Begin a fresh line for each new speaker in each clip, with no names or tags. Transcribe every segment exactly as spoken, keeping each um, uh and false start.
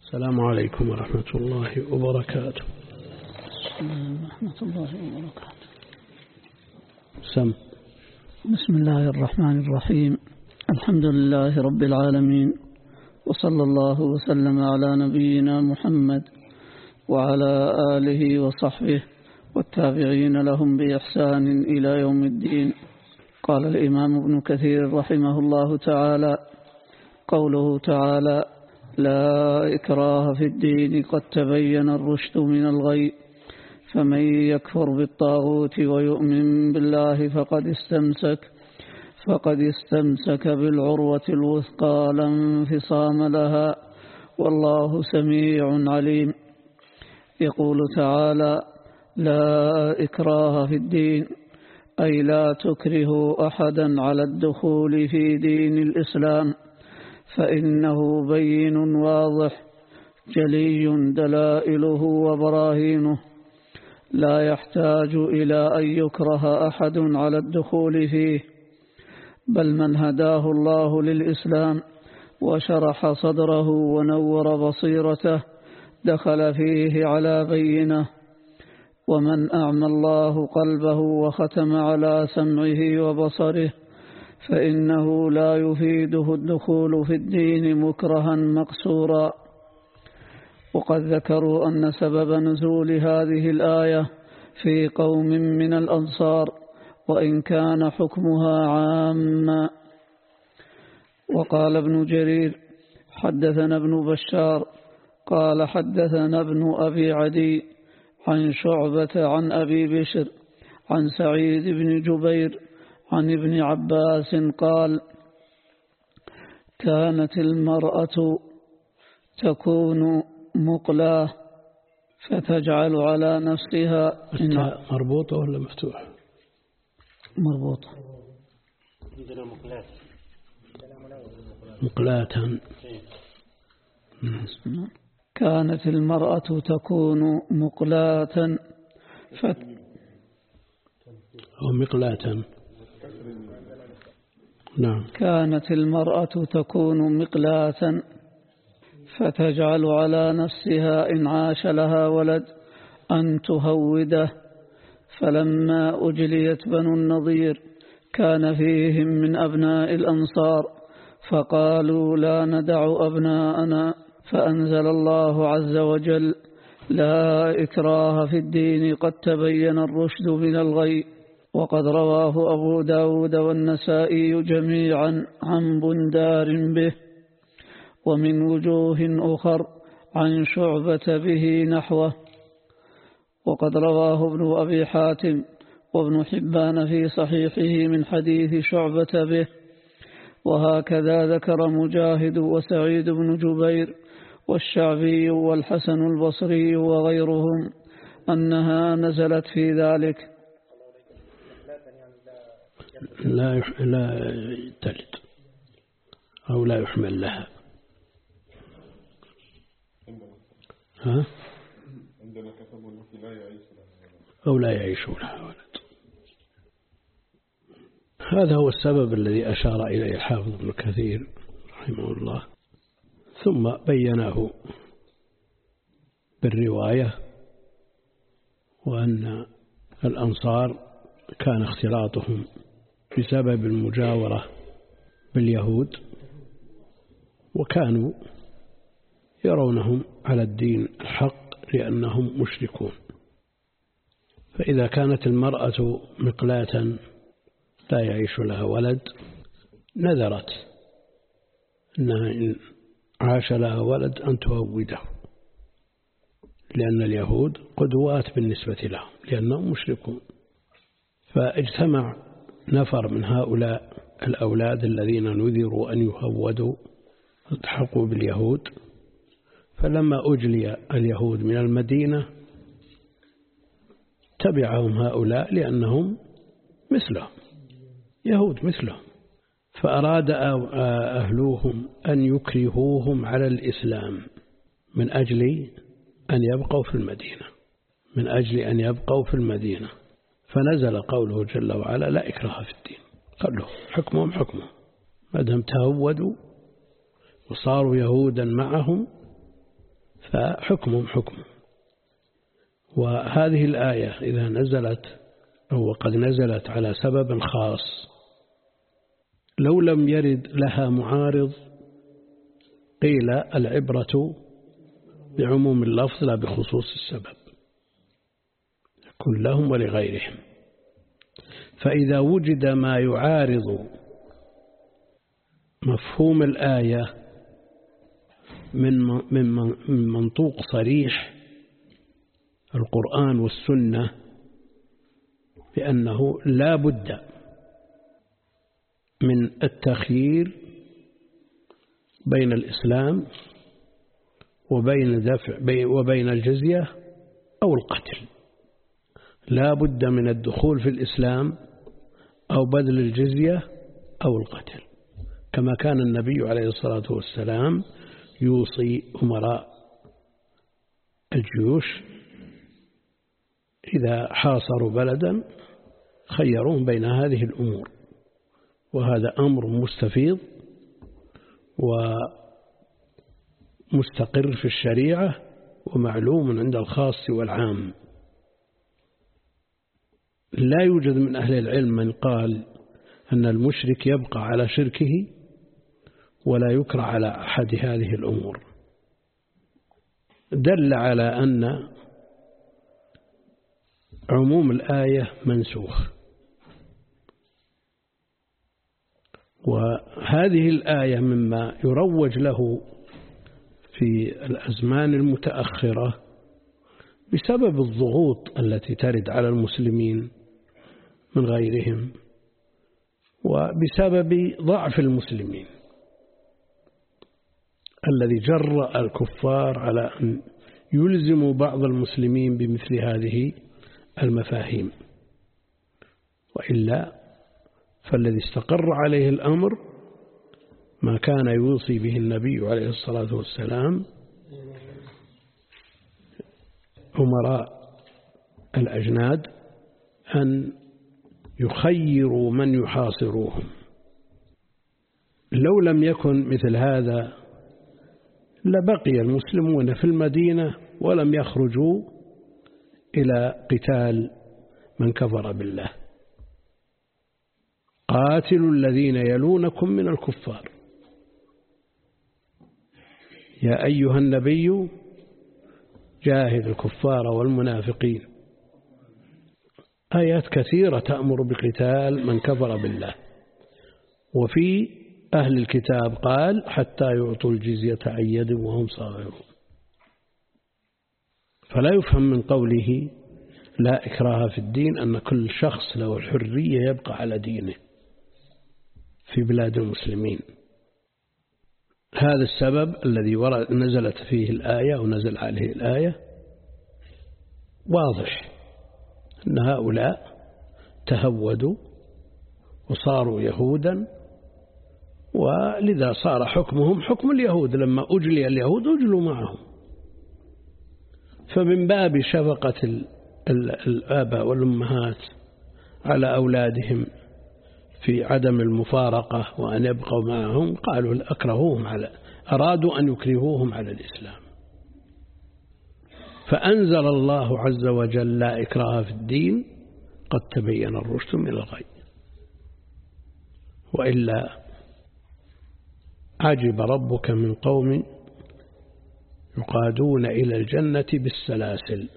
السلام عليكم ورحمة الله وبركاته.
ورحمة الله وبركاته.
سم.
بسم الله الرحمن الرحيم. الحمد لله رب العالمين، وصلى الله وسلم على نبينا محمد وعلى آله وصحبه والتابعين لهم بإحسان إلى يوم الدين. قال الإمام ابن كثير رحمه الله تعالى: قوله تعالى: لا إكراه في الدين قد تبين الرشد من الغي، فمن يكفر بالطاغوت ويؤمن بالله فقد استمسك فقد استمسك بالعروة الوثقى لا انفصام لها، والله سميع عليم. يقول تعالى: لا إكراه في الدين، أي لا تكره أحدا على الدخول في دين الإسلام، فإنه بين واضح جلي دلائله وبراهينه، لا يحتاج إلى أن يكره أحد على الدخول فيه، بل من هداه الله للإسلام وشرح صدره ونور بصيرته دخل فيه على بينه، ومن أعمى الله قلبه وختم على سمعه وبصره فإنه لا يفيده الدخول في الدين مكرها مقصورا. وقد ذكروا أن سبب نزول هذه الآية في قوم من الأنصار، وإن كان حكمها عاما. وقال ابن جرير: حدثنا ابن بشار قال حدثنا ابن أبي عدي عن شعبة عن أبي بشر عن سعيد بن جبير عن ابن عباس قال: كانت المرأة تكون مقلاة فتجعل على نفسها.
مربوطة ولا مفتوح؟
مربوطة.
عندنا مقلاة
مقلاة.
كانت المرأة تكون مقلاة فت...
أو مقلاة. نعم.
كانت المرأة تكون مقلاة فتجعل على نفسها إن عاش لها ولد أن تهوده، فلما أجليت بنو النضير كان فيهم من أبناء الأنصار فقالوا: لا ندع أبناءنا، فأنزل الله عز وجل: لا إكراه في الدين قد تبين الرشد من الغي. وقد رواه أبو داود والنسائي جميعا عن بندار به، ومن وجوه أخر عن شعبة به نحوه. وقد رواه ابن أبي حاتم وابن حبان في صحيحه من حديث شعبة به، وهكذا ذكر مجاهد وسعيد بن جبير والشعبي والحسن البصري وغيرهم أنها نزلت في ذلك.
لا يح... لا تلد أو لا يحمل لها. ها؟ أو لا يعيش لها ولد. هذا هو السبب الذي أشار إليه الحافظ ابن كثير رحمه الله، ثم بيناه بالرواية، وأن الأنصار كان اختلاطهم بسبب المجاورة باليهود، وكانوا يرونهم على الدين الحق لأنهم مشركون. فإذا كانت المرأة مقلاة لا يعيش لها ولد، نذرت أنها إن عاش لها ولد أن تهوده، لأن اليهود قدوات بالنسبة لهم لأنهم مشركون. فاجتمع نفر من هؤلاء الأولاد الذين نذروا أن يهودوا التحقوا باليهود، فلما أجلي اليهود من المدينة تبعهم هؤلاء لأنهم مثلهم، يهود مثلهم، فأراد أهلوهم أن يكرهوهم على الإسلام من أجل أن يبقوا في المدينة من أجل أن يبقوا في المدينة فنزل قوله جل وعلا: لا إكراه في الدين. قال له حكمهم حكمهم، ما دام تهودوا وصاروا يهودا معهم فحكمهم حكم. وهذه الآية إذا نزلت أو قد نزلت على سبب خاص لو لم يرد لها معارض قيل العبرة بعموم اللفظ لا بخصوص السبب، يكون لهم ولغيرهم. فإذا وجد ما يعارض مفهوم الآية من من منطوق صريح القرآن والسنة بأنه لا بد من التخيير بين الإسلام وبين دفع وبين الجزية أو القتل، لا بد من الدخول في الإسلام أو بذل الجزية أو القتل، كما كان النبي عليه الصلاة والسلام يوصي أمراء الجيوش إذا حاصروا بلدا خيرون بين هذه الأمور. وهذا أمر مستفيض ومستقر في الشريعة ومعلوم عند الخاص والعام. لا يوجد من أهل العلم من قال أن المشرك يبقى على شركه ولا يكره على أحد هذه الأمور. دل على أن عموم الآية منسوخ. وهذه الآية مما يروج له في الأزمان المتأخرة بسبب الضغوط التي ترد على المسلمين من غيرهم وبسبب ضعف المسلمين الذي جرأ الكفار على أن يلزموا بعض المسلمين بمثل هذه المفاهيم. وإلا فالذي استقر عليه الأمر ما كان يوصي به النبي عليه الصلاة والسلام أمراء الأجناد أن يخيروا من يحاصروهم. لو لم يكن مثل هذا لبقي المسلمون في المدينة ولم يخرجوا إلى قتال من كفر بالله. قاتلوا الذين يلونكم من الكفار يا أيها النبي جاهد الكفار والمنافقين. آيات كثيرة تأمر بقتال من كفر بالله. وفي أهل الكتاب قال حتى يعطوا الجزية عن يد وهم صاغرون. فلا يفهم من قوله لا إكراه في الدين أن كل شخص له الحرية يبقى على دينه في بلاد المسلمين. هذا السبب الذي نزلت فيه الآية ونزل عليه الآية واضح، أن هؤلاء تهودوا وصاروا يهودا، ولذا صار حكمهم حكم اليهود. لما أجلي اليهود أجلوا معهم. فمن باب شفقة الآباء والأمهات على أولادهم في عدم المفارقة وأن يبقوا معهم قالوا أكرهوهم على أرادوا أن يكرهوهم على الإسلام. فأنزل الله عز وجل لا إكراه في الدين قد تبين الرشد من الغي. وإلا عجب ربك من قوم يقادون إلى الجنة بالسلاسل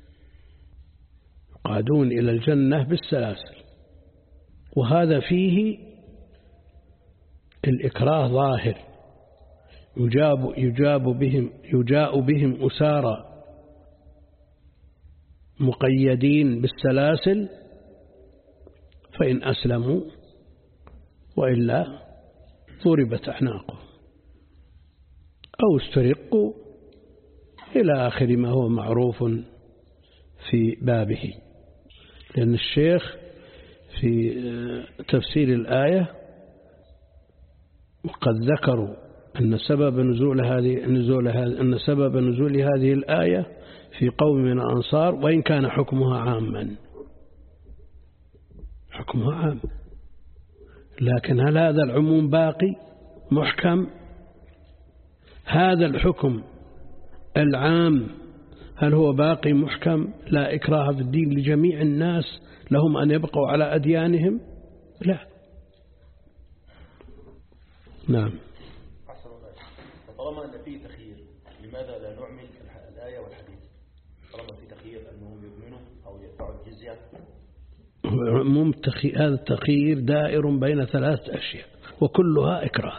يقادون إلى الجنة بالسلاسل. وهذا فيه الإكراه ظاهر، يجاب, يجاب بهم يجاء بهم أسارى مقيدين بالسلاسل فإن أسلموا وإلا ضربت أعناقهم أو استرقوا إلى آخر ما هو معروف في بابه. لأن الشيخ في تفسير الآية وقد ذكروا أن سبب نزول هذه نزول هذه أن سبب نزول هذه الآية في قوم من الأنصار، وإن كان حكمها عاما حكمها عام، لكن هل هذا العموم باقي محكم؟ هذا الحكم العام هل هو باقي محكم لا إكراه في الدين لجميع الناس لهم أن يبقوا على أديانهم؟ لا. نعم.
طالما أن فيه تخيير لماذا لا نعمل الآية والحديث؟ طالما فيه تخيير أنهم يؤمنوا أو يدفعوا الجزية.
عموم هذا التخيير دائر بين ثلاث أشياء وكلها إكراه.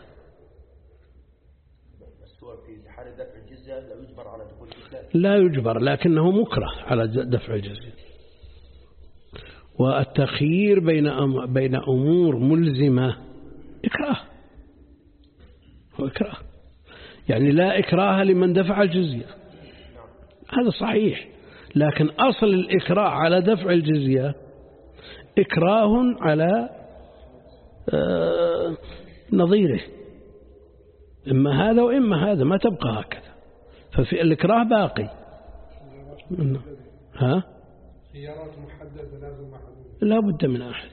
بس هو في حال دفع الجزية لا يجبر على دخول الإسلام.
لا يجبر لكنه مكره على دفع الجزية. والتخيير بين أم بين أمور ملزمة إكراه. هو إكراه. يعني لا إكراه لمن دفع الجزية. هذا صحيح. لكن أصل الإكراه على دفع الجزية إكراه على آه نظيره، إما هذا وإما هذا، ما تبقى هكذا. ففي الإكراه باقي. ها؟
خيارات محددة لازم محدودة.
لا بد من أحد.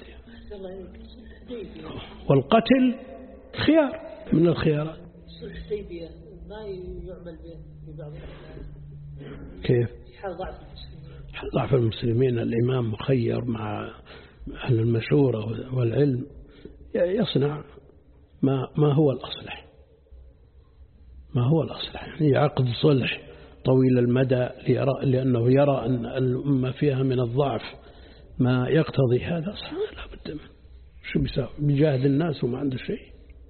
والقتل خيار من الخيارات.
ما يعمل في بعض
كيف؟
حال ضعف المسلمين.
حال ضعف المسلمين الإمام مخير مع أهل المشورة والعلم يصنع ما ما هو الأصلح، ما هو الأصلح. يعني عقد صلح طويل المدى ليرى لأنه يرى أن الأمة فيها من الضعف ما يقتضي هذا، لا بد منه. شو بيساوي؟ بيجاهد الناس وما عنده شيء،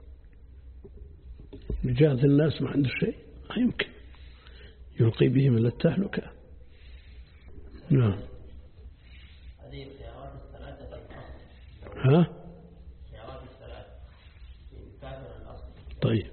بيجاهد الناس ما عنده شيء، ما يمكن يلقي بهم إلى التهلكة. نعم.
هذه الخيارات الثلاثة
ها؟
خيارات الثلاثة في الكافر الأصل.
طيب.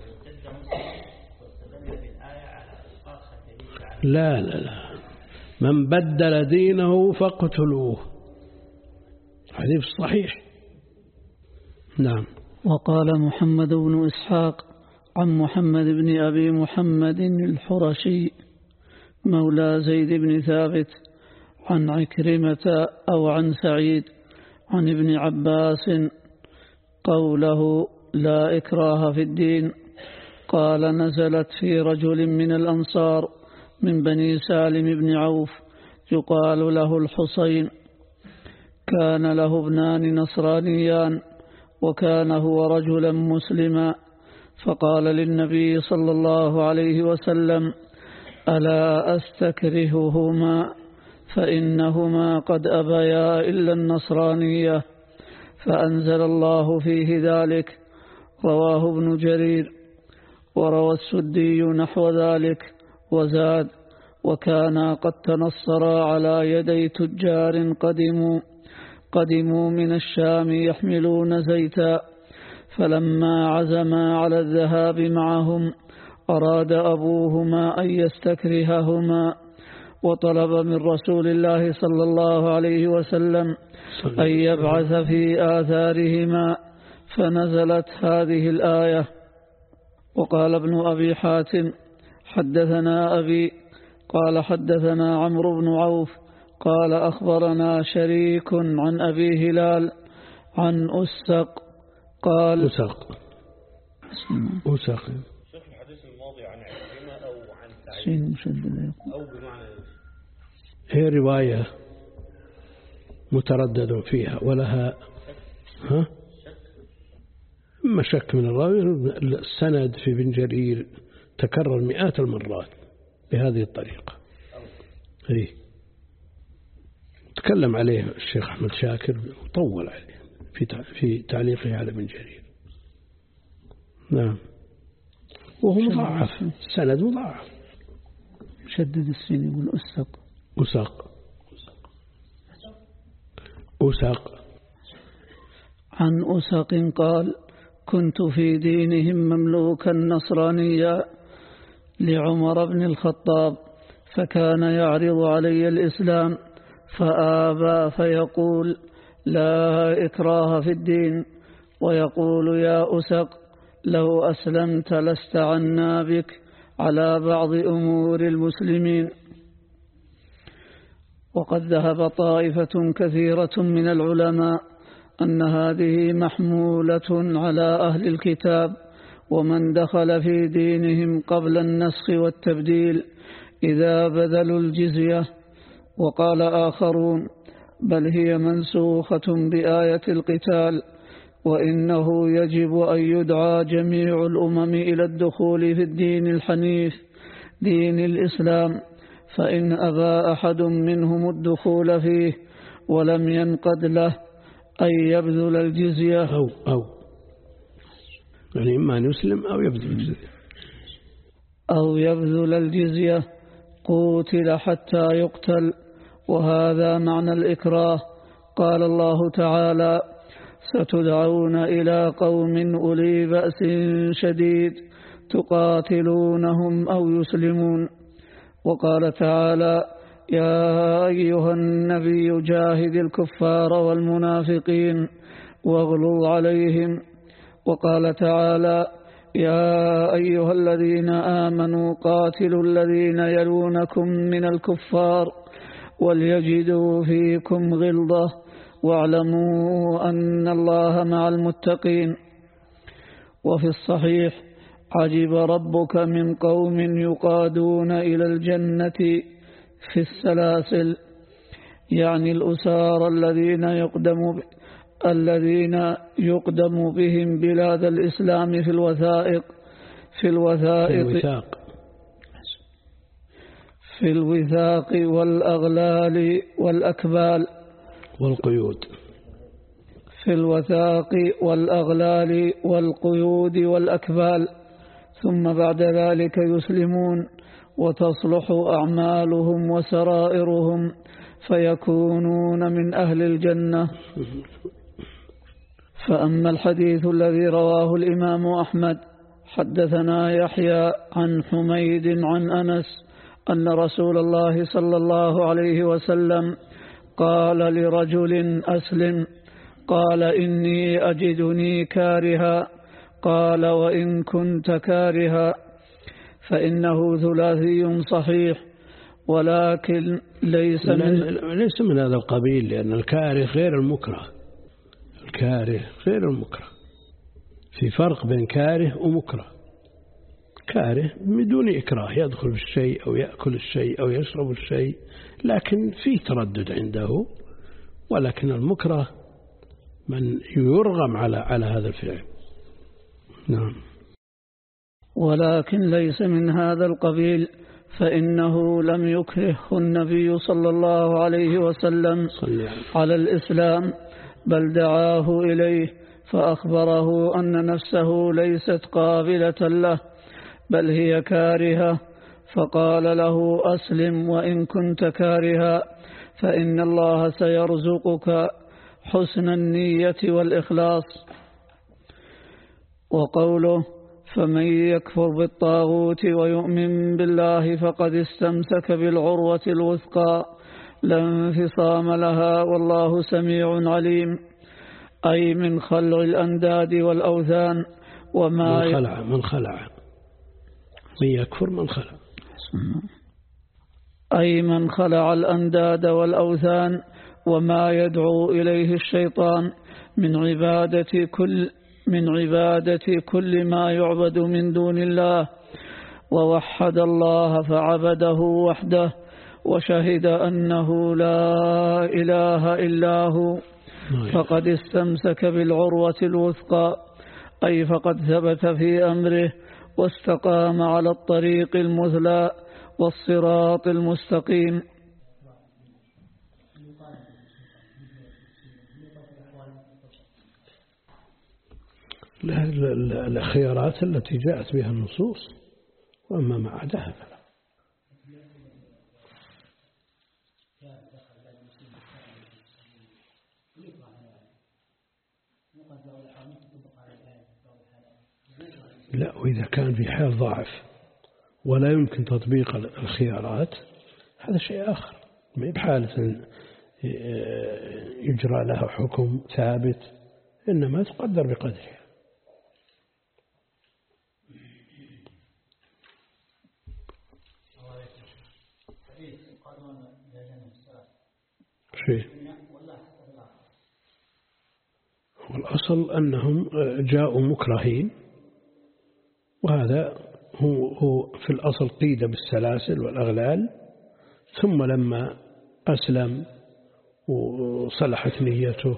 واستدل بالآية على إسقاط خطيبه على.
لا لا لا. من بدل دينه فاقتلوه. حديث صحيح. نعم.
وقال محمد بن إسحاق عن محمد بن أبي محمد الحرشي مولى زيد بن ثابت عن عكرمة أو عن سعيد عن ابن عباس قوله لا إكراه في الدين، قال نزلت في رجل من الأنصار من بني سالم بن عوف يقال له الحصين، كان له ابنان نصرانيان وكان هو رجلا مسلما، فقال للنبي صلى الله عليه وسلم ألا أستكرههما فإنهما قد أبيا إلا النصرانية، فأنزل الله فيه ذلك. رواه ابن جرير. وروى السدي نحو ذلك وزاد وكانا قد تنصرا على يدي تجار قدموا قدموا من الشام يحملون زيتا، فلما عزما على الذهاب معهم أراد أبوهما أن يستكرههما، وطلب من رسول الله صلى الله عليه وسلم أن يبعث في آثارهما، فنزلت هذه الآية. وقال ابن أبي حاتم حدثنا أبي قال حدثنا عمرو بن عوف قال أخبرنا شريك عن أبي هلال عن أسق قال
أسق أسق
شوف الحديث الماضي عن عكرمة أو عن
سعيد
سعيد أو بمعنى
هي رواية متردد فيها ولها ها مشك من الراوي. السند في بن جرير تكرر مئات المرات بهذه الطريقة. هي تكلم عليه الشيخ أحمد شاكر وطول عليه في في تعليقه على ابن جرير. نعم. وهو مضاعف، السند مضاعف.
شدد السين يقول أسق
أسق أسق
عن أسق قال كنت في دينهم مملوكا نصرانيا لعمر بن الخطاب، فكان يعرض علي الإسلام فآبى فيقول لا إكراه في الدين، ويقول يا أسق لو أسلمت لست عنا بك على بعض أمور المسلمين. وقد ذهب طائفة كثيرة من العلماء أن هذه محمولة على أهل الكتاب ومن دخل في دينهم قبل النسخ والتبديل إذا بذلوا الجزية. وقال آخرون بل هي منسوخة بآية القتال، وإنه يجب أن يدعى جميع الأمم إلى الدخول في الدين الحنيف دين الإسلام، فإن أبى أحد منهم الدخول فيه ولم ينقد له أن يبذل الجزية
أو أو يعني إما أن يسلم أو يبذل الجزية
أو يبذل الجزية قوتل حتى يقتل، وهذا معنى الإكراه. قال الله تعالى ستدعون إلى قوم أولي بأس شديد تقاتلونهم أو يسلمون. وقال تعالى يا أيها النبي جاهد الكفار والمنافقين واغلظ عليهم. وقال تعالى يا أيها الذين آمنوا قاتلوا الذين يلونكم من الكفار وليجدوا فيكم غلظة واعلموا أن الله مع المتقين. وفي الصحيح عجب ربك من قوم يقادون إلى الجنة في السلاسل، يعني الأسار الذين يقدم الذين يقدم بهم بلاد الإسلام في الوثائق في الوثائق
في الوثاق
في الوثاق والأغلال والأكبال
والقيود
في الوثاق والأغلال والقيود والأكبال، ثم بعد ذلك يسلمون وتصلح أعمالهم وسرائرهم فيكونون من أهل الجنة. فأما الحديث الذي رواه الإمام أحمد حدثنا يحيى عن حميد عن أنس أن رسول الله صلى الله عليه وسلم قال لرجل أسلم، قال إني أجدني كارها، قال وإن كنت كارها، فإنه ثلاثي صحيح ولكن ليس من
ليس من هذا القبيل، لأن الكاره غير المكره، الكاره غير المكره، في فرق بين كاره ومكره. كاره بدون إكراه يدخل الشيء أو يأكل الشيء أو يشرب الشيء، لكن فيه تردد عنده، ولكن المكره من يرغم على على هذا الفعل. نعم.
ولكن ليس من هذا القبيل، فإنه لم يكرهه النبي صلى الله عليه وسلم على الإسلام، بل دعاه إليه فأخبره أن نفسه ليست قابلة له بل هي كارهة، فقال له أسلم وإن كنت كارها، فإن الله سيرزقك حسن النية والإخلاص. وقوله فمن يكفر بالطاغوت ويؤمن بالله فقد استمسك بالعروة الوثقى لا انفصام لها والله سميع عليم، أي من خلع الأنداد والأوثان وما
من خلع من خلع من يكفر من خلع
أي من خلع الأنداد والأوثان وما يدعو إليه الشيطان من عبادة كل من عبادة كل ما يعبد من دون الله، ووحد الله فعبده وحده وشهد أنه لا إله إلا هو، فقد استمسك بالعروة الوثقى، أي فقد ثبت في أمره واستقام على الطريق المثلى والصراط المستقيم.
الخيارات التي جاءت بها النصوص، وأما ما عداها فلا. لا، وإذا كان في حال ضعف ولا يمكن تطبيق الخيارات هذا شيء آخر، ما بحالة يجرى لها حكم ثابت، إنما تقدر بقدرها. شيء والأصل أنهم جاءوا مكرهين، وهذا هو, هو في الأصل قيد بالسلاسل والأغلال، ثم لما أسلم وصلحت نيته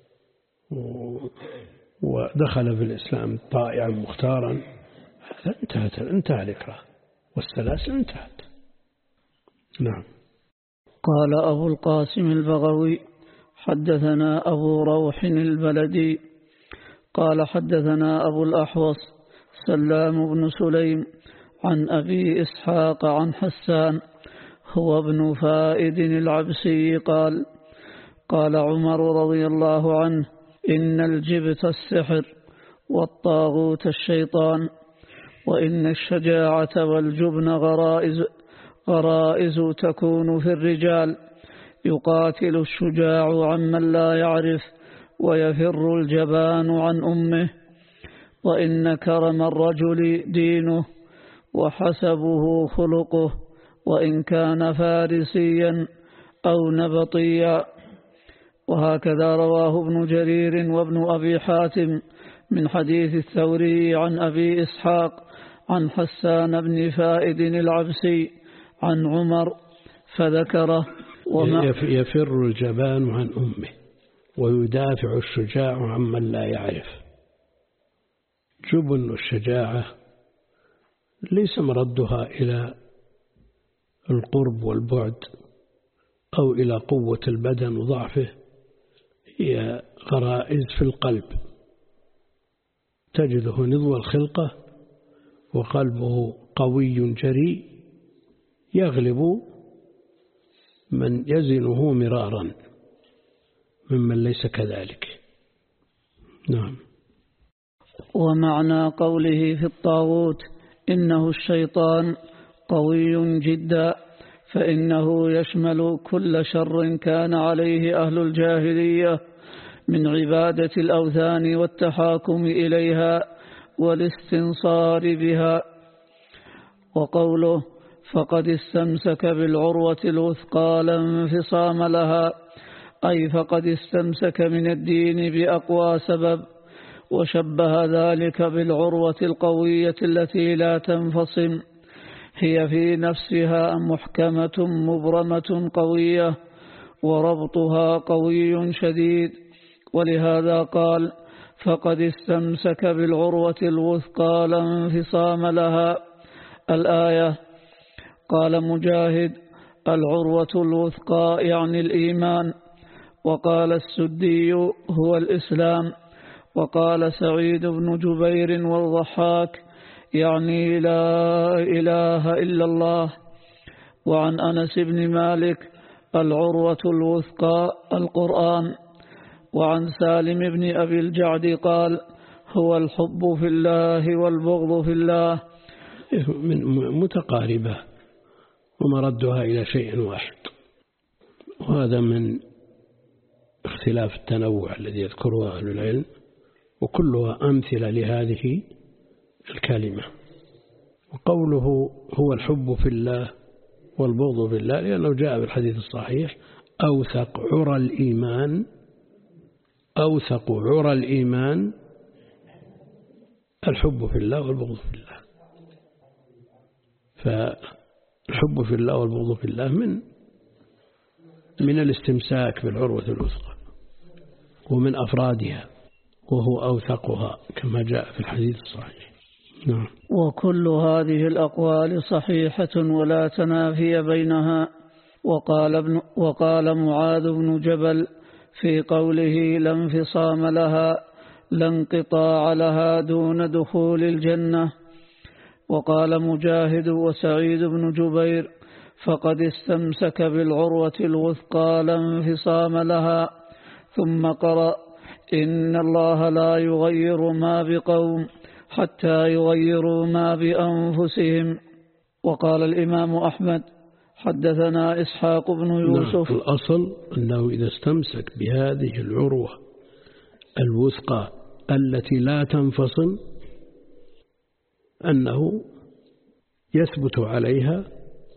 ودخل في الإسلام طائعا مختارا، هذا انتهت انتهى الإكراه والسلاسل انتهت. نعم.
قال أبو القاسم البغوي حدثنا أبو روح البلدي قال حدثنا أبو الأحوص سلام بن سليم عن أبي إسحاق عن حسان هو ابن فائد العبسي قال قال عمر رضي الله عنه إن الجبت السحر والطاغوت الشيطان، وإن الشجاعة والجبن غرائز, غرائز تكون في الرجال، يقاتل الشجاع عمن لا يعرف ويفر الجبان عن أمه، وإن كرم الرجل دينه وحسبه خلقه وإن كان فارسيا أو نبطيا. وهكذا رواه ابن جرير وابن أبي حاتم من حديث الثوري عن أبي إسحاق عن حسان بن فائد العبسي عن عمر فذكره.
يفر الجبان عن أمه ويدافع الشجاع عمن لا يعرف. جبن الشجاعة ليس مردها إلى القرب والبعد أو إلى قوة البدن وضعفه، هي غرائز في القلب، تجده نضو الخلقة وقلبه قوي جريء يغلب من يزنه مرارا ممن ليس كذلك. نعم.
ومعنى قوله في الطاغوت إنه الشيطان قوي جدا، فإنه يشمل كل شر كان عليه أهل الجاهلية من عبادة الأوثان والتحاكم إليها والاستنصار بها. وقوله فقد استمسك بالعروة الوثقى لا انفصام لها، أي فقد استمسك من الدين بأقوى سبب، وشبه ذلك بالعروة القوية التي لا تنفصم، هي في نفسها محكمة مبرمة قوية وربطها قوي شديد، ولهذا قال فقد استمسك بالعروة الوثقى لا انفصام لها الآية. قال مجاهد العروة الوثقى يعني الإيمان، وقال السدي هو الإسلام، وقال سعيد بن جبير والضحاك يعني لا إله إلا الله. وعن أنس بن مالك العروة الوثقى القرآن. وعن سالم بن أبي الجعد قال هو الحب في الله والبغض في الله،
من متقاربة ومردها إلى شيء واحد، وهذا من اختلاف التنوع الذي يذكره أهل العلم، وكلها أمثلة لهذه الكلمة. وقوله هو الحب في الله والبغض في الله لأنه جاء بالحديث الصحيح أوثق عرى الإيمان، أوثق عرى الإيمان الحب في الله والبغض في الله. فالحب في الله والبغض في الله من من الاستمساك بالعروة الوثقى ومن أفرادها، وهو أوثقها كما جاء في الحديث الصحيح. نعم.
وكل هذه الأقوال صحيحة ولا تنافي بينها. وقال, ابن وقال معاذ بن جبل في قوله لا انفصام لها لا انقطاع لها دون دخول الجنة. وقال مجاهد وسعيد بن جبير فقد استمسك بالعروة الوثقى لا انفصام لها. ثم قرأ إن الله لا يغير ما بقوم حتى يغيروا ما بأنفسهم. وقال الإمام أحمد حدثنا إسحاق بن يوسف.
نعم. الأصل أنه إذا استمسك بهذه العروة الوثقى التي لا تنفصل أنه يثبت عليها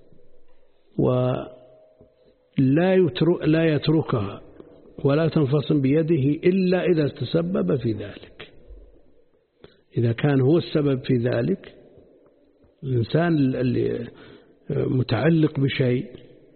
ولا يترك لا يتركها ولا تنفصل بيده إلا إذا تسبب في ذلك. إذا كان هو السبب في ذلك الإنسان اللي متعلق بشيء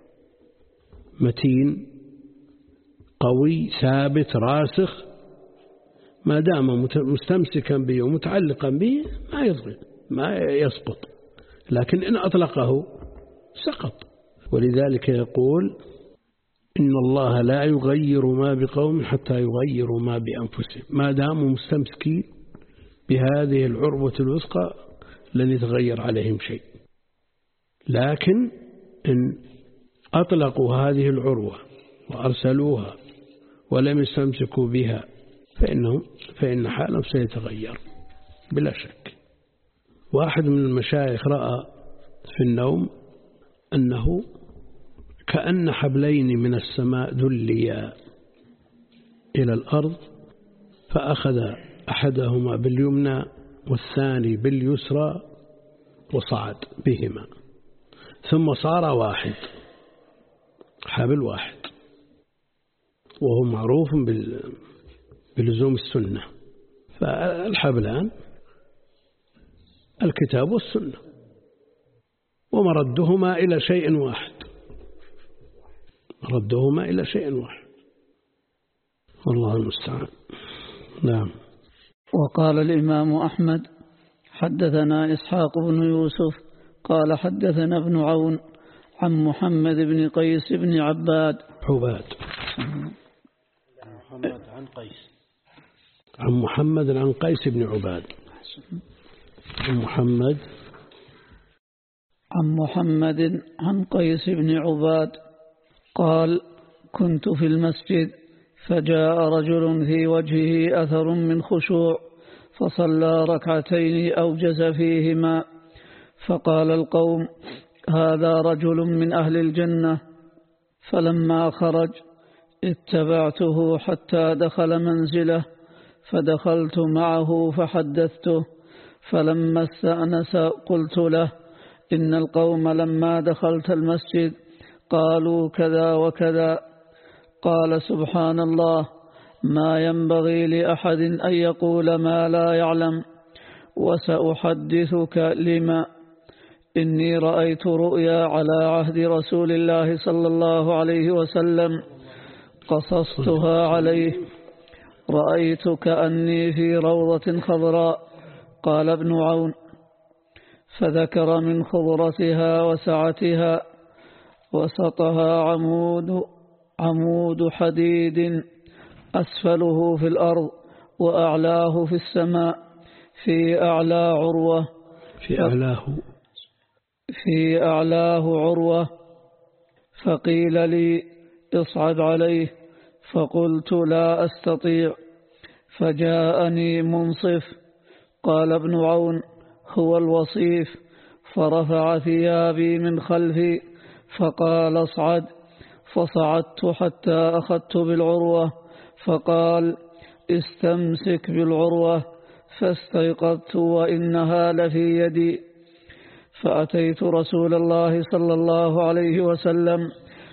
متين قوي ثابت راسخ ما دام مستمسكا به ومتعلقا به ما يضغط ما يسقط، لكن إن أطلقه سقط. ولذلك يقول إن الله لا يغير ما بقوم حتى يغيروا ما بأنفسهم. ما داموا مستمسكين بهذه العروة الوثقى لن يتغير عليهم شيء، لكن إن أطلقوا هذه العروة وأرسلوها ولم يستمسكوا بها فإنهم فإن حالهم سيتغير بلا شك. واحد من المشايخ رأى في النوم أنه كأن حبلين من السماء دليا إلى الأرض، فأخذ أحدهما باليمنى والثاني باليسرى وصعد بهما، ثم صار واحد حبل واحد، وهو معروف بلزوم السنة. فالحبلان الكتاب والسنة ومردهما إلى شيء واحد، ردهما إلى شيء واحد، والله المستعان. نعم.
وقال الإمام أحمد حدثنا إسحاق بن يوسف قال حدثنا ابن عون عن محمد بن قيس بن عباد
عباد
محمد عن قيس
عن محمد عن قيس بن عباد عن محمد
عن محمد عن قيس بن عباد قال كنت في المسجد فجاء رجل في وجهه أثر من خشوع فصلى ركعتين أوجز فيهما، فقال القوم هذا رجل من أهل الجنة. فلما خرج اتبعته حتى دخل منزله، فدخلت معه فحدثته، فلما استأنس قلت له إن القوم لما دخلت المسجد قالوا كذا وكذا. قال سبحان الله، ما ينبغي لأحد أن يقول ما لا يعلم، وسأحدثك لما. إني رأيت رؤيا على عهد رسول الله صلى الله عليه وسلم قصصتها عليه، رأيت كأني في روضة خضراء. قال ابن عون فذكر من خضرتها وسعتها وسطها عمود عمود حديد أسفله في الأرض وأعلاه في السماء، في أعلى عروة
في أعلاه
في أعلاه عروة. فقيل لي اصعد عليه، فقلت لا أستطيع، فجاءني منصف. قال ابن عون هو الوصيف، فرفع ثيابي من خلفي فقال اصعد، فصعدت حتى أخذت بالعروة، فقال استمسك بالعروة، فاستيقظت وإنها لفي يدي. فأتيت رسول الله صلى الله عليه وسلم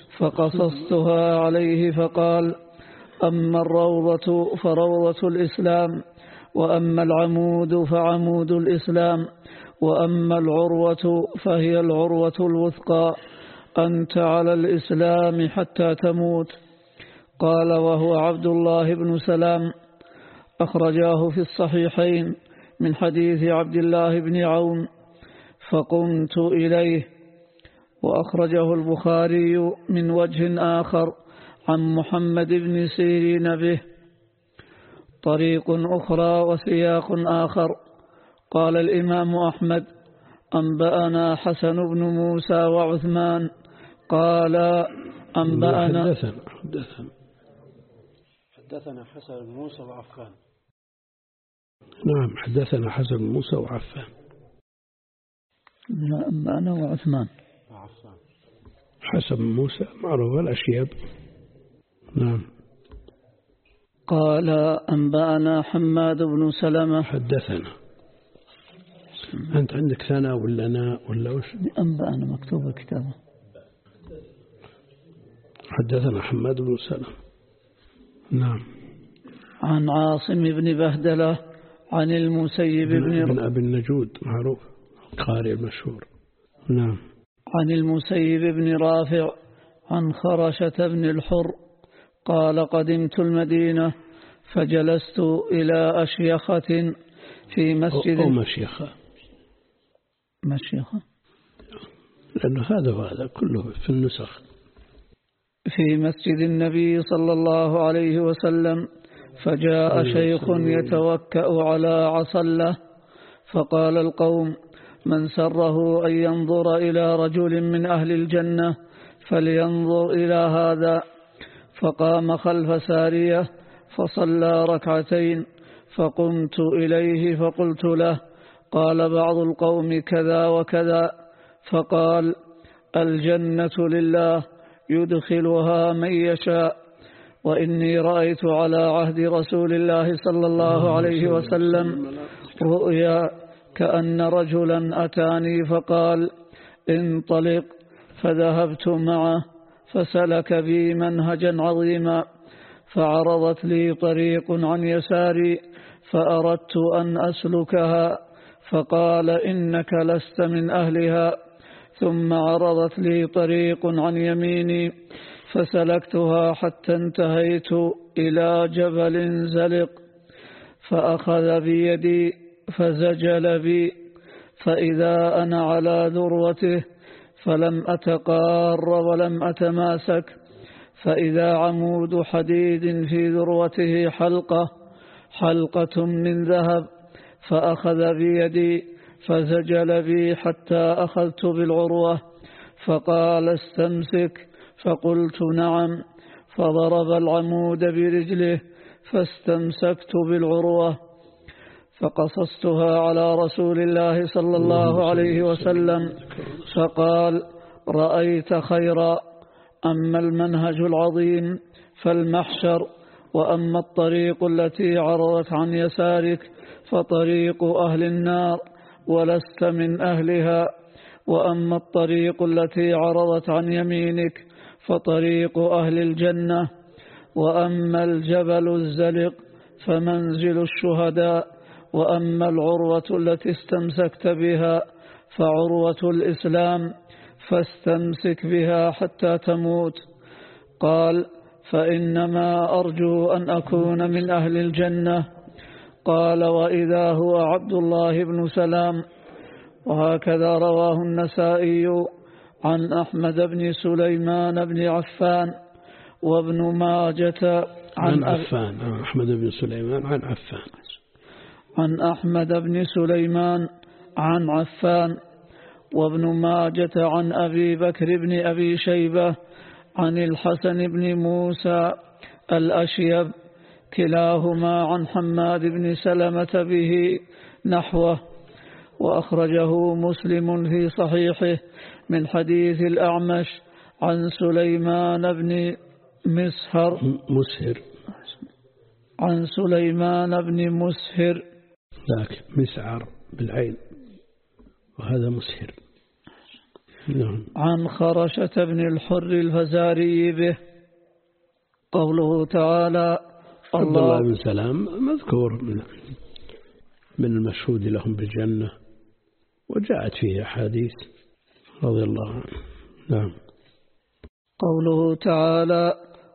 فقصصتها عليه، فقال أما الروضة فروضة الإسلام، وأما العمود فعمود الإسلام، وأما العروة فهي العروة الوثقى، أنت على الإسلام حتى تموت. قال وهو عبد الله بن سلام، أخرجاه في الصحيحين من حديث عبد الله بن عون. فقمت إليه. وأخرجه البخاري من وجه آخر عن محمد بن سيرين به طريق أخرى وسياق آخر. قال الإمام أحمد أنبأنا حسن بن موسى وعثمان قال أنبأنا
حدثنا حدثنا
حدثنا حسن بن موسى وعفان.
نعم حدثنا حسن بن موسى وعفان.
أنبأنا وعثمان
وعفان.
حسن بن موسى معروف الأشياب. نعم.
قال أنبأنا حماد بن سلمة.
حدثنا. أنت عندك ثنا ولا ناء ولا وش؟
أنبأنا مكتوب الكتابة.
حدثنا حماد بن سلمة. نعم.
عن عاصم بن بهدلة عن المسيب بن,
بن أبي النجود معروف القارئ المشهور. نعم.
عن المسيب بن رافع عن خرشة بن الحر قال قدمت المدينة فجلست إلى أشيخة في مسجد
أو مشيخة
مشيخة
لأنه هذا وهذا كله في النسخ.
في مسجد النبي صلى الله عليه وسلم فجاء شيخ يتوكأ على عصله فقال القوم من سره أن ينظر إلى رجل من أهل الجنة فلينظر إلى هذا. فقام خلف سارية فصلى ركعتين فقمت إليه فقلت له قال بعض القوم كذا وكذا فقال الجنة لله يدخلها من يشاء وإني رأيت على عهد رسول الله صلى الله عليه وسلم رؤيا كأن رجلا أتاني فقال انطلق فذهبت معه فسلك بي منهجا عظيما فعرضت لي طريق عن يساري فأردت أن أسلكها فقال إنك لست من أهلها. ثم عرضت لي طريق عن يميني فسلكتها حتى انتهيت إلى جبل زلق فأخذ بيدي فزجل بي فإذا أنا على ذروته فلم أتقار ولم أتماسك فإذا عمود حديد في ذروته حلقة حلقة من ذهب فأخذ بيدي فزجل بي حتى أخذت بالعروة فقال استمسك فقلت نعم فضرب العمود برجله فاستمسكت بالعروة فقصصتها على رسول الله صلى الله عليه وسلم فقال رأيت خيرا أما المنهج العظيم فالمحشر وأما الطريق التي عرضت عن يسارك فطريق أهل النار ولست من أهلها وأما الطريق التي عرضت عن يمينك فطريق أهل الجنة وأما الجبل الزلق فمنزل الشهداء وأما العروة التي استمسكت بها فعروة الإسلام فاستمسك بها حتى تموت. قال فإنما أرجو أن أكون من أهل الجنة. قال وإذا هو عبد الله بن سلام. وهكذا رواه النسائي عن أحمد بن سليمان بن عفان وابن ماجة
عن, عن عفان عن أحمد بن سليمان عن عفان
عن أحمد بن سليمان عن عفان وابن ماجة عن أبي بكر بن أبي شيبة عن الحسن بن موسى الأشيب كلاهما عن حماد بن سلمة به نحوه. وأخرجه مسلم في صحيحه من حديث الأعمش عن سليمان بن مسهر
مسهر
عن سليمان بن مسهر
ذاك مسعر بالعين وهذا مسهر. نعم.
عن خرشة بن الحر الفزاري به. قوله تعالى
عبد الله بن سلام مذكور من من المشهود لهم بالجنة وجاءت فيه أحاديث رضي الله عنه. نعم.
قوله تعالى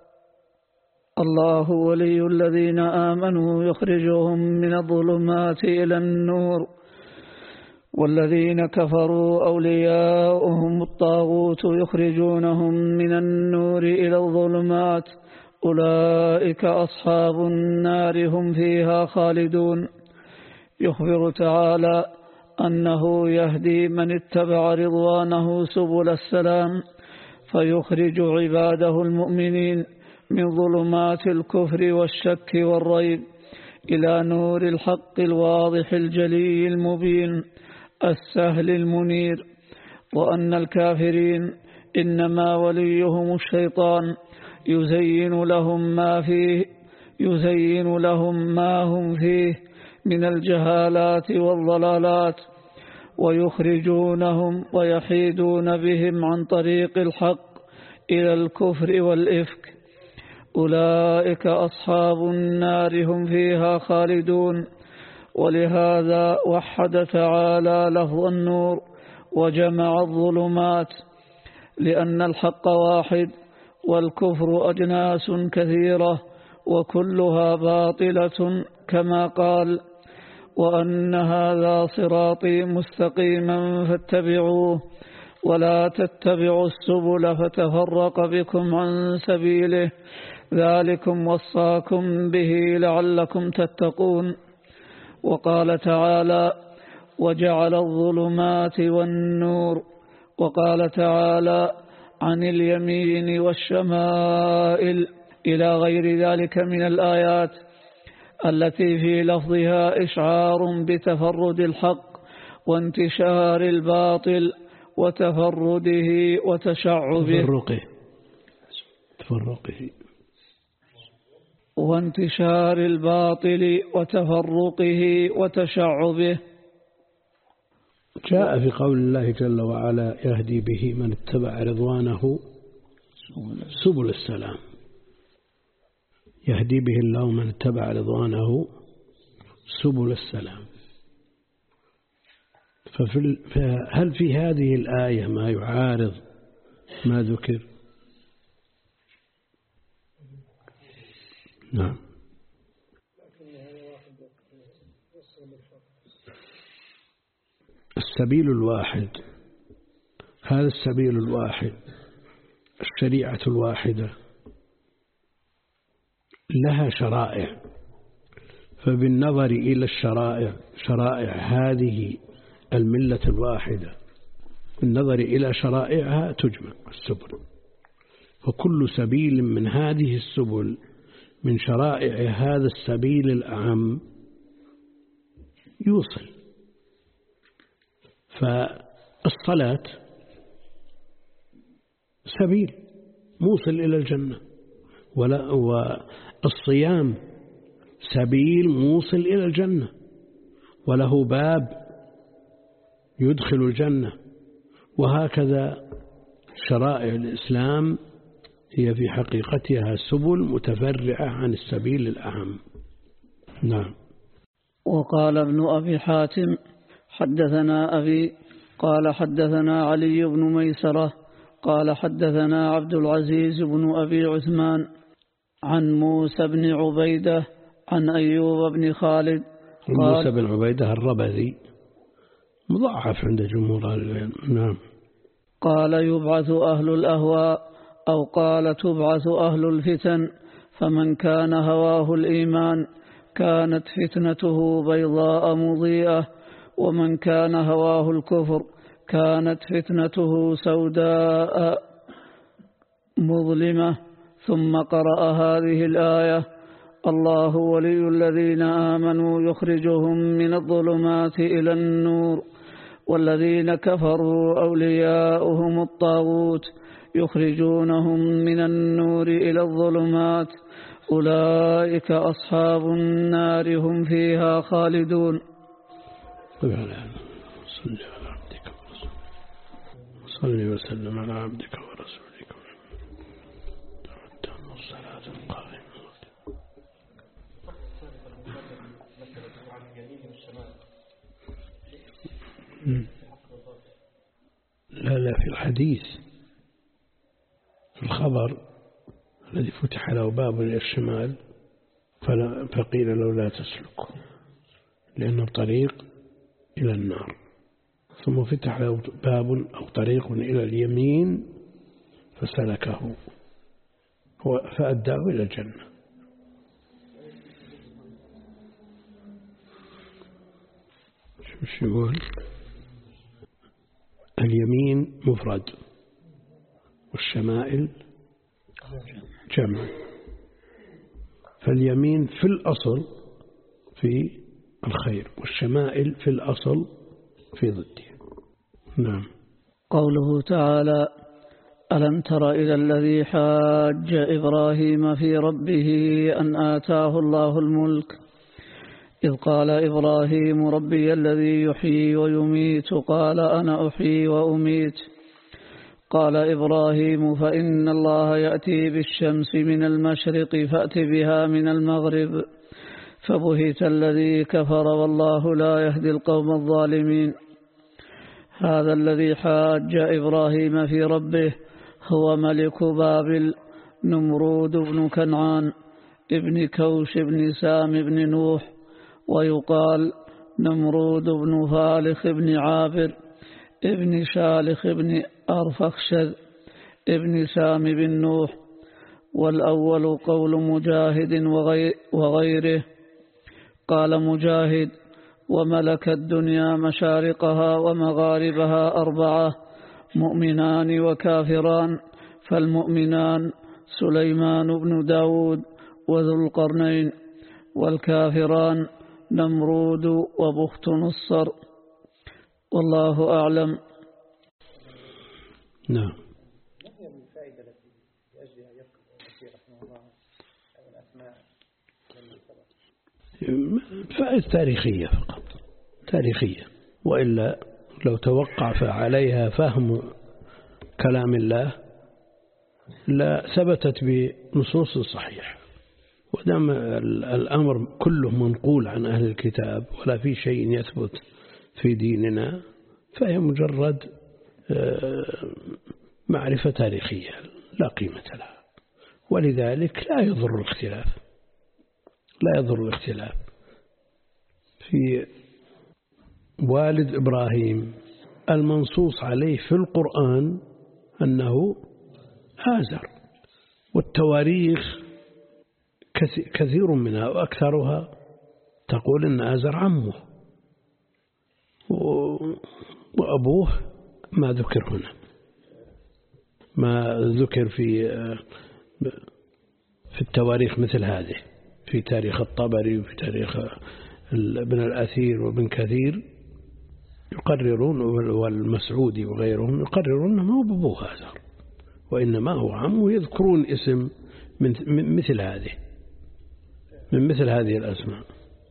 الله ولي الذين آمنوا يخرجهم من الظلمات إلى النور والذين كفروا أولياؤهم الطاغوت يخرجونهم من النور إلى الظلمات أولئك أصحاب النار هم فيها خالدون. يخبر تعالى أنه يهدي من اتبع رضوانه سبل السلام فيخرج عباده المؤمنين من ظلمات الكفر والشك والريب إلى نور الحق الواضح الجلي المبين السهل المنير. وأن الكافرين إنما وليهم الشيطان يزين لهم ما فيه يزين لهم ما هم فيه من الجهالات والضلالات ويخرجونهم ويحيدون بهم عن طريق الحق إلى الكفر والإفك. أولئك أصحاب النار هم فيها خالدون ولهذا وحد تعالى لفظ النور وجمع الظلمات، لأن الحق واحد والكفر أجناس كثيرة وكلها باطلة، كما قال: وأن هذا صراطي مستقيما فاتبعوه ولا تتبعوا السبل فتفرق بكم عن سبيله، ذلكم وصاكم به لعلكم تتقون. وقال تعالى: وجعل الظلمات والنور. وقال تعالى: عن اليمين والشمائل، إلى غير ذلك من الآيات التي في لفظها إشعار بتفرد الحق وانتشار الباطل وتفرده وتشعبه
تفرقه تفرقه
وانتشار الباطل وتفرقه وتشعبه.
جاء في قول الله جل وعلا: يهدي به من اتبع رضوانه سبل السلام. يهدي به الله من اتبع رضوانه سبل السلام. ففي هل في هذه الآية ما يعارض ما ذكر؟ نعم. السبيل الواحد، هذا السبيل الواحد، الشريعة الواحدة لها شرائع، فبالنظر إلى الشرائع شرائع هذه الملة الواحدة، بالنظر إلى شرائعها تجمع السبل، وكل سبيل من هذه السبل من شرائع هذا السبيل الأعم يوصل. فالصلاة سبيل موصل إلى الجنة، والصيام سبيل موصل إلى الجنة، وله باب يدخل الجنة. وهكذا شرائع الإسلام هي في حقيقتها سبل متفرعة عن السبيل الأهم. نعم.
وقال ابن أبي حاتم: حدثنا أبي قال حدثنا علي بن ميسرة قال حدثنا عبد العزيز بن أبي عثمان عن موسى بن عبيدة عن أيوب بن خالد.
موسى بن عبيدة الربذي مضاعف عند جمهور العلم. نعم.
قال: يبعث أهل الأهواء، أو قال: تبعث أهل الفتن، فمن كان هواه الإيمان كانت فتنته بيضاء مضيئة، ومن كان هواه الكفر كانت فتنته سوداء مظلمة. ثم قرأ هذه الآية: الله ولي الذين آمنوا يخرجهم من الظلمات إلى النور، والذين كفروا أولياؤهم الطاغوت يخرجونهم من النور إلى الظلمات، أولئك أصحاب النار هم فيها خالدون.
صل وسلم على عبدك ورسولك. لا لا في الحديث في الخبر الذي فتح له باب إلى الشمال فقيل له لا تسلكه لأنه طريق إلى النار، ثم فتح له باب أو طريق إلى اليمين فسلكه فأداه إلى الجنة. شو يقول؟ اليمين مفرد والشمائل جمع، فاليمين في الأصل في الخير والشمائل في الأصل في ضده. نعم.
قوله تعالى: ألم تر إلى الذي حاج إبراهيم في ربه أن آتاه الله الملك إذ قال إبراهيم ربي الذي يحيي ويميت قال أنا أحيي وأميت. قال إبراهيم فإن الله يأتي بالشمس من المشرق فأت بها من المغرب فبهت الذي كفر والله لا يهدي القوم الظالمين. هذا الذي حاج إبراهيم في ربه هو ملك بابل نمرود بن كنعان ابن كوش بن سام بن نوح، ويقال نمرود بن فالخ بن عابر ابن شالخ بن أرفخشد ابن سام بن نوح. والأول قول مجاهد وغيره. قال مجاهد: وملك الدنيا مشارقها ومغاربها أربعة، مؤمنان وكافران، فالمؤمنان سليمان بن داود وذو القرنين، والكافران نمرود وبخت نصر. والله أعلم.
نعم.
ما هي الفائدة التي لأجلها يذكر المسيح رحمه الله الأسماء؟
فائدة تاريخية فقط، تاريخية، وإلا لو توقف عليها فهم كلام الله لا ثبتت بنصوص صحيحة. ودام الأمر كله منقول عن أهل الكتاب ولا في شيء يثبت في ديننا فهي مجرد معرفة تاريخية لا قيمة لها، ولذلك لا يضر الاختلاف، لا يضر الاختلاف في والد إبراهيم. المنصوص عليه في القرآن أنه آزر، والتواريخ كثير منها وأكثرها تقول أن آزر عمه، وأبوه ما ذكر هنا، ما ذكر في في التواريخ مثل هذه، في تاريخ الطبري وفي تاريخ ابن الأثير وابن كثير يقررون، والمسعودي وغيرهم يقررون ما هو بأبوه آزر وإنما هو عمه، يذكرون اسم من مثل هذه من مثل هذه الأسماء،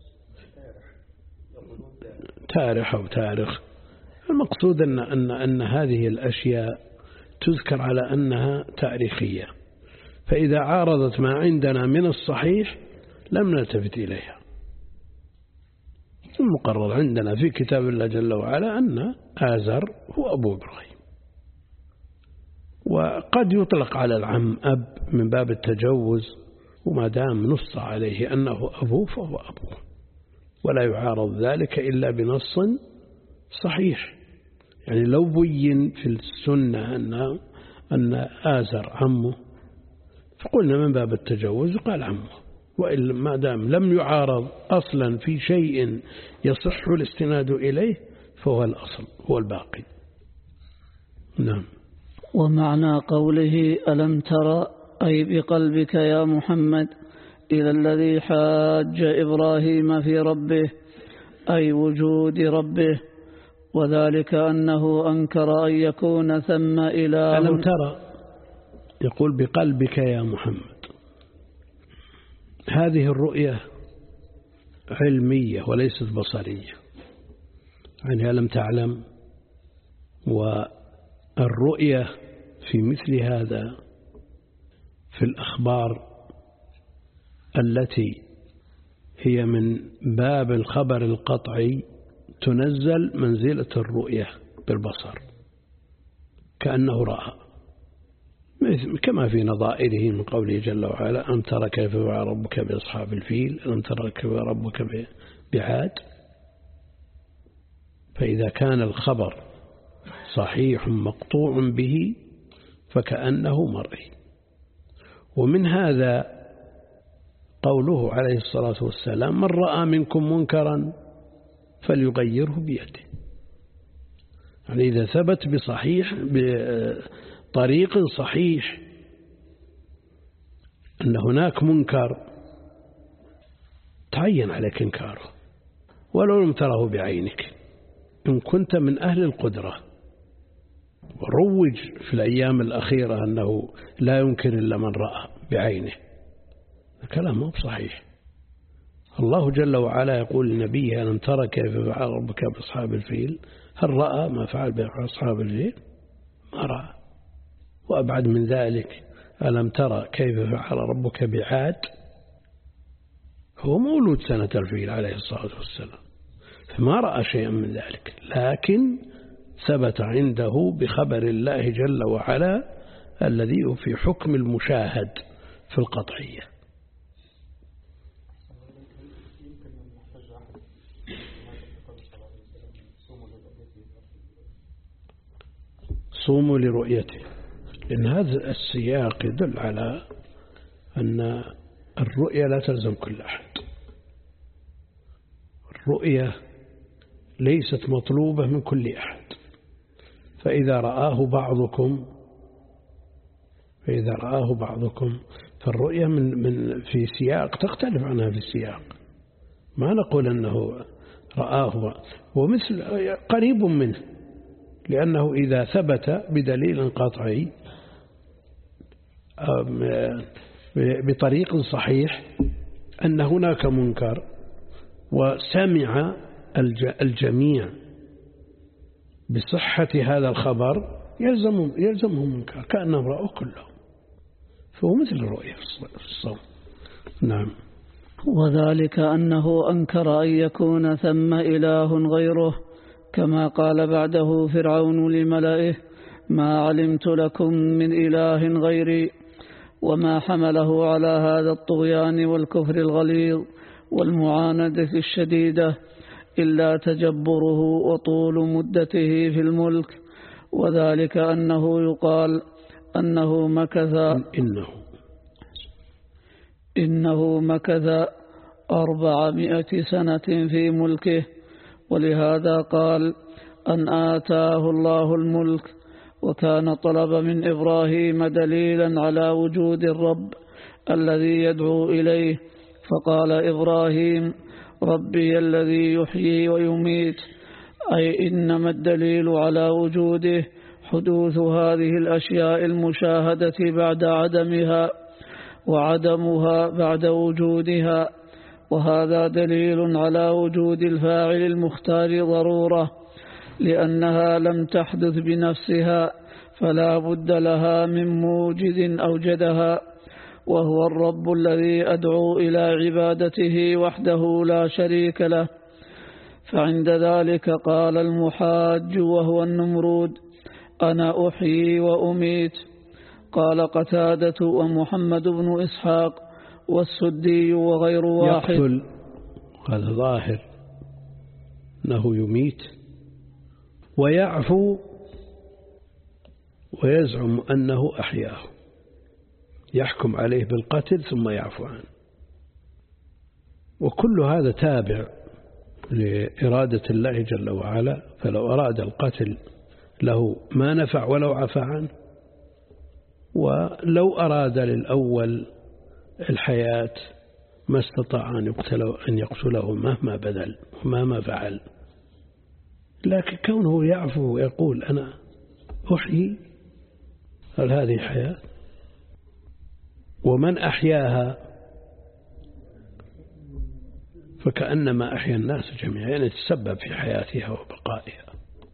تاريخ أو تاريخ. المقصود أن, أن, أن هذه الأشياء تذكر على أنها تاريخية، فإذا عارضت ما عندنا من الصحيح لم نلتفت إليها. المقرر عندنا في كتاب الله جل وعلا أن آزر هو أبو إبراهيم، وقد يطلق على العم أب من باب التجوز، وما دام نص عليه أنه أبوه فهو أبوه، ولا يعارض ذلك إلا بنص صحيح. يعني لو بين في السنة أن أن آزر عمه فقلنا من باب التجوز قال عمه، وإلا ما دام لم يعارض أصلا في شيء يصح الاستناد إليه فهو الأصل، هو الباقي. نعم.
ومعنى قوله ألم ترى أي بقلبك يا محمد إلى الذي حاج إبراهيم في ربه أي وجود ربه، وذلك أنه أنكر أن يكون ثم إله.
ألم ترى يقول بقلبك يا محمد، هذه الرؤية علمية وليست بصرية، يعني ألم تعلم. والرؤية في مثل هذا في الأخبار التي هي من باب الخبر القطعي تنزل منزلة الرؤية بالبصر كأنه رأى، كما في نظائره من قوله جل وعلا أم ترى كيف فعل ربك بأصحاب الفيل، أم ترى كيف فعل ربك بعاد. فإذا كان الخبر صحيح مقطوع به فكأنه مرئي. ومن هذا قوله عليه الصلاة والسلام من رأى منكم منكرا فليغيره بيده، يعني إذا ثبت بصحيح بطريق صحيح أن هناك منكر تعين عليك إنكاره ولو لم تره بعينك، إن كنت من أهل القدرة. وروج في الأيام الأخيرة أنه لا ينكر إلا من رأى بعينه، الكلام مو بصحيح. الله جل وعلا يقول لنبيه ألم ترى كيف فعل ربك بأصحاب الفيل، هل رأى ما فعل بأصحاب الفيل؟ ما رأى. وأبعد من ذلك ألم ترى كيف فعل ربك بعاد، هو مولود سنة الفيل عليه الصلاة والسلام، فما رأى شيئا من ذلك، لكن ثبت عنده بخبر الله جل وعلا الذي في حكم المشاهد في القطعية. صوموا لرؤيته، لأن هذا السياق يدل على أن الرؤية لا تلزم كل أحد. الرؤية ليست مطلوبة من كل أحد، فإذا رآه بعضكم فإذا رآه بعضكم فالرؤية من من في سياق تختلف عنها في السياق. ما نقول أنه رآه ومثل قريب منه، لأنه إذا ثبت بدليل قطعي بطريق صحيح أن هناك منكر وسمع الجميع بصحة هذا الخبر يلزمهم يلزمهم منكر كأنهم رأوا كلهم، فهو مثل الرؤية في الصوم. نعم.
وذلك أنه أنكر أن يكون ثم إله غيره، كما قال بعده فرعون لملئه ما علمت لكم من إله غيري، وما حمله على هذا الطغيان والكفر الغليظ والمعاندة الشديدة إلا تجبره وطول مدته في الملك، وذلك أنه يقال أنه مكث
إنه
إنه مكث أربعمائة سنة في ملكه، ولهذا قال أن آتاه الله الملك، وكان طلب من إبراهيم دليلا على وجود الرب الذي يدعو إليه، فقال إبراهيم ربي الذي يحيي ويميت، أي إنما الدليل على وجوده حدوث هذه الأشياء المشاهدة بعد عدمها، وعدمها بعد وجودها، وهذا دليل على وجود الفاعل المختار ضرورة، لأنها لم تحدث بنفسها فلا بد لها من موجد أوجدها، وهو الرب الذي أدعو إلى عبادته وحده لا شريك له. فعند ذلك قال المحاج وهو النمرود أنا أحيي وأميت. قال قتادة ومحمد بن إسحاق والسدي وغير واحد
يقتل، هذا ظاهر أنه يميت ويعفو، ويزعم أنه أحياه، يحكم عليه بالقتل ثم يعفو عنه، وكل هذا تابع لإرادة الله جل وعلا. فلو أراد القتل له ما نفع ولو عفى عنه، ولو أراد للأول الحياة ما استطاع أن يقتله, أن يقتله مهما بذل ومهما فعل. لكن كونه يعفو ويقول أنا أحيي، هل هذه حياة؟ ومن أحياها فكأنما أحيا الناس جميعا، يعني يتسبب في حياتها وبقائها.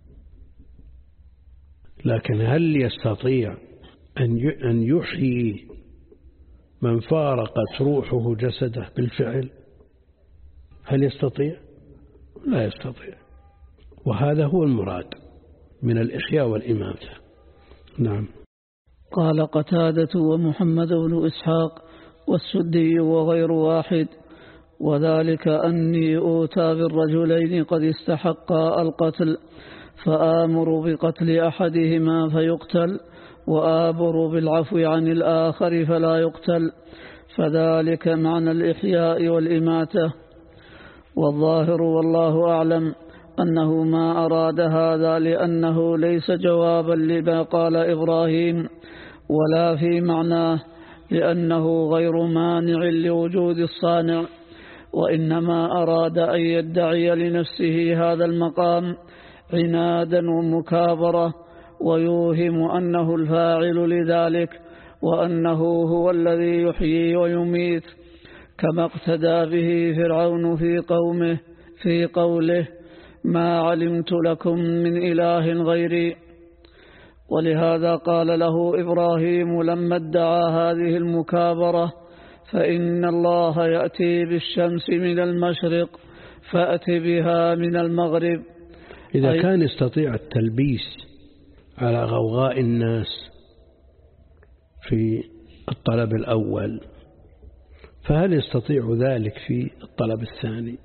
لكن هل يستطيع أن يحيي من فارقت روحه جسده بالفعل؟ هل يستطيع؟ لا يستطيع. وهذا هو المراد من الإحياء والإماتة. نعم.
قال قتادة ومحمد بن إسحاق والسدي وغير واحد، وذلك أني أوتى بالرجلين قد استحقا القتل، فآمر بقتل أحدهما فيقتل، وآبر بالعفو عن الآخر فلا يقتل، فذلك معنى الإحياء والإماتة. والظاهر والله أعلم أنه ما أراد هذا لأنه ليس جوابا لما قال إبراهيم، ولا في معناه لأنه غير مانع لوجود الصانع، وإنما أراد أن يدعي لنفسه هذا المقام عنادا ومكابرة، ويوهم أنه الفاعل لذلك، وأنه هو الذي يحيي ويميت، كما اقتدى به فرعون في قومه في قوله ما علمت لكم من إله غيري. ولهذا قال له إبراهيم لما ادعى هذه المكابرة فإن الله يأتي بالشمس من المشرق فأت بها من المغرب.
إذا كان يستطيع التلبيس على غوغاء الناس في الطلب الأول، فهل يستطيع ذلك في الطلب الثاني؟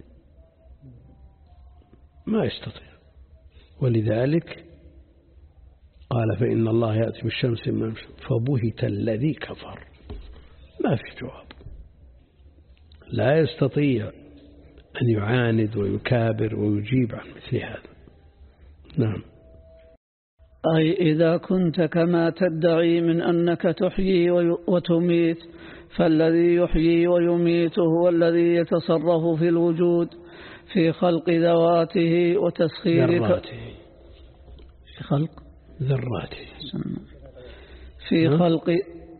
ما يستطيع. ولذلك قال فإن الله يأتي بالشمس من المشرق فبهت الذي كفر. ما في جواب. لا يستطيع أن يعاند ويكابر ويجيب عن مثل هذا. نعم.
أي إذا كنت كما تدعي من أنك تحيي وتميت، فالذي يحيي ويميت هو الذي يتصرف في الوجود في خلق ذواته وتسخير
ذراته
في خلق
ذراته
في خلق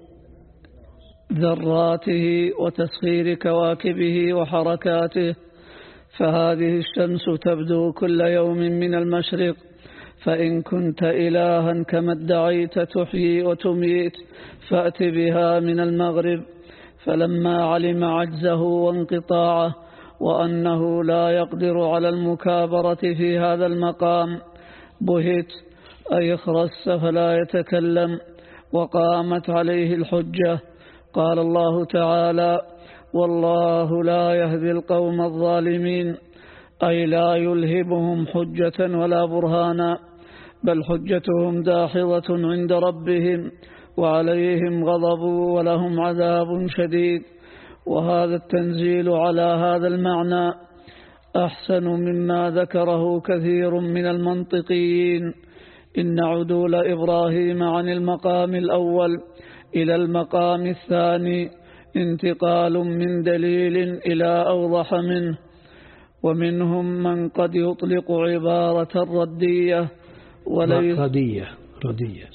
ذراته وتسخير كواكبه وحركاته. فهذه الشمس تبدو كل يوم من المشرق، فإن كنت إلها كما ادعيت تحيي وتميت فأت بها من المغرب. فلما علم عجزه وانقطاعه وأنه لا يقدر على المكابرة في هذا المقام بهت، أي اخرس فلا يتكلم، وقامت عليه الحجة. قال الله تعالى: والله لا يهدي القوم الظالمين، أي لا يلهبهم حجة ولا برهانا، بل حجتهم داحضة عند ربهم وعليهم غضب ولهم عذاب شديد. وهذا التنزيل على هذا المعنى أحسن مما ذكره كثير من المنطقيين. إن عدول إبراهيم عن المقام الأول إلى المقام الثاني انتقال من دليل إلى أوضح منه. ومنهم من قد يطلق عبارة ردية وليس
ردية ردية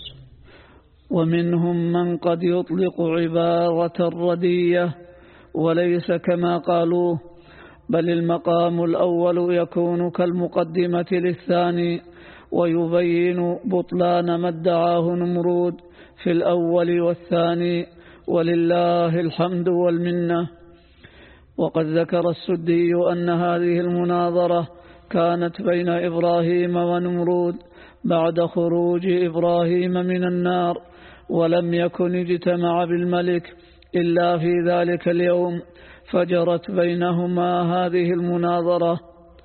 ومنهم من قد يطلق عبارة ردية وليس كما قالوه، بل المقام الأول يكون كالمقدمة للثاني، ويبين بطلان ما ادعاه نمرود في الأول والثاني، ولله الحمد والمنة. وقد ذكر السدي أن هذه المناظرة كانت بين إبراهيم ونمرود بعد خروج إبراهيم من النار، ولم يكن اجتمع بالملك إلا في ذلك اليوم، فجرت بينهما هذه المناظرة.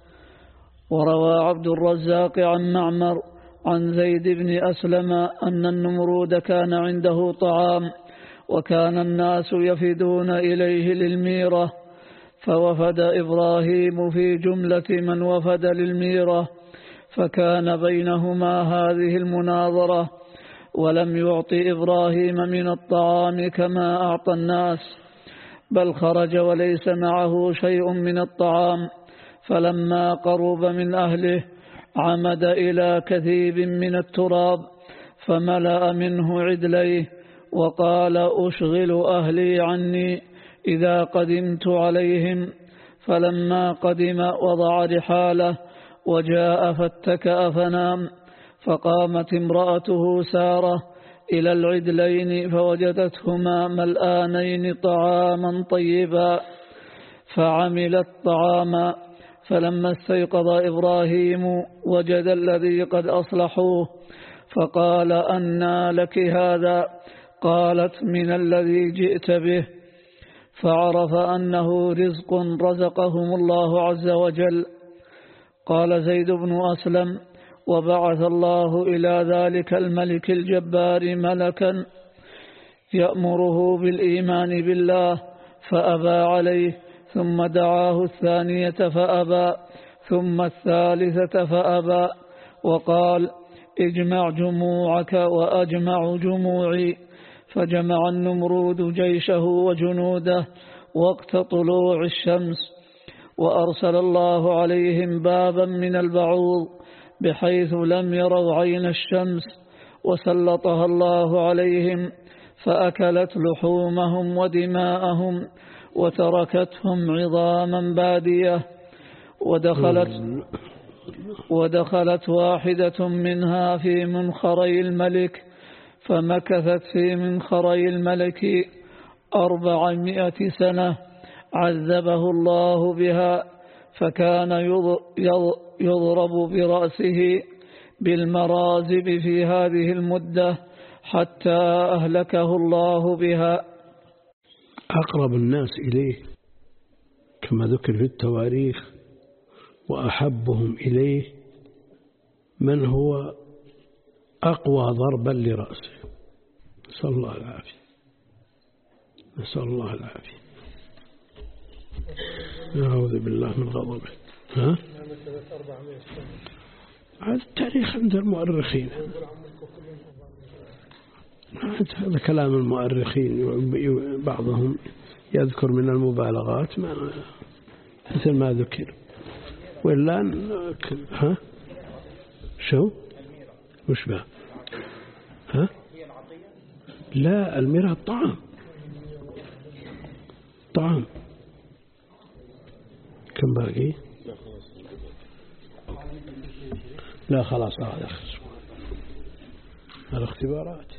وروى عبد الرزاق عن معمر عن زيد بن أسلم أن النمرود كان عنده طعام، وكان الناس يفدون إليه للميرة، فوفد إبراهيم في جملة من وفد للميرة، فكان بينهما هذه المناظرة، ولم يعطي إبراهيم من الطعام كما أعطى الناس، بل خرج وليس معه شيء من الطعام. فلما قرب من أهله عمد إلى كثيب من التراب فملأ منه عدليه، وقال: أشغل أهلي عني إذا قدمت عليهم. فلما قدم وضع رحاله وجاء فاتكأ فنام. فقامت امرأته سارة إلى العدلين فوجدتهما ملآنين طعاما طيبا، فعملت طعاما. فلما استيقظ إبراهيم وجد الذي قد أصلحوه، فقال: أنى لك هذا؟ قالت: من الذي جئت به. فعرف أنه رزق رزقهم الله عز وجل. قال زيد بن أسلم: وبعث الله إلى ذلك الملك الجبار ملكا يأمره بالإيمان بالله فأبى عليه، ثم دعاه الثانية فأبى، ثم الثالثة فأبى، وقال: اجمع جموعك وأجمع جموعي. فجمع النمرود جيشه وجنوده وقت طلوع الشمس، وأرسل الله عليهم بابا من البعوض بحيث لم يروا عين الشمس، وسلطها الله عليهم فأكلت لحومهم ودماءهم وتركتهم عظاما بادية. ودخلت, ودخلت واحدة منها في منخري الملك، فمكثت في منخري الملك أربعمائة سنة عذبه الله بها، فكان يضرب برأسه بالمرازب في هذه المدة حتى أهلكه الله بها.
أقرب الناس إليه كما ذكر في التواريخ وأحبهم إليه من هو أقوى ضربا لرأسه. نسأل الله العافية، نسأل الله العافية، نعوذ بالله من غضبه. ها؟ هذا التاريخ عند المؤرخين، هذا كلام المؤرخين، بعضهم يذكر من المبالغات ما مثل ما ذكر، وإلا ها شو وش بها؟ ها لا، الميراث طعام، طعام. كم باقي؟ لا خلاص، هذا الاختبارات.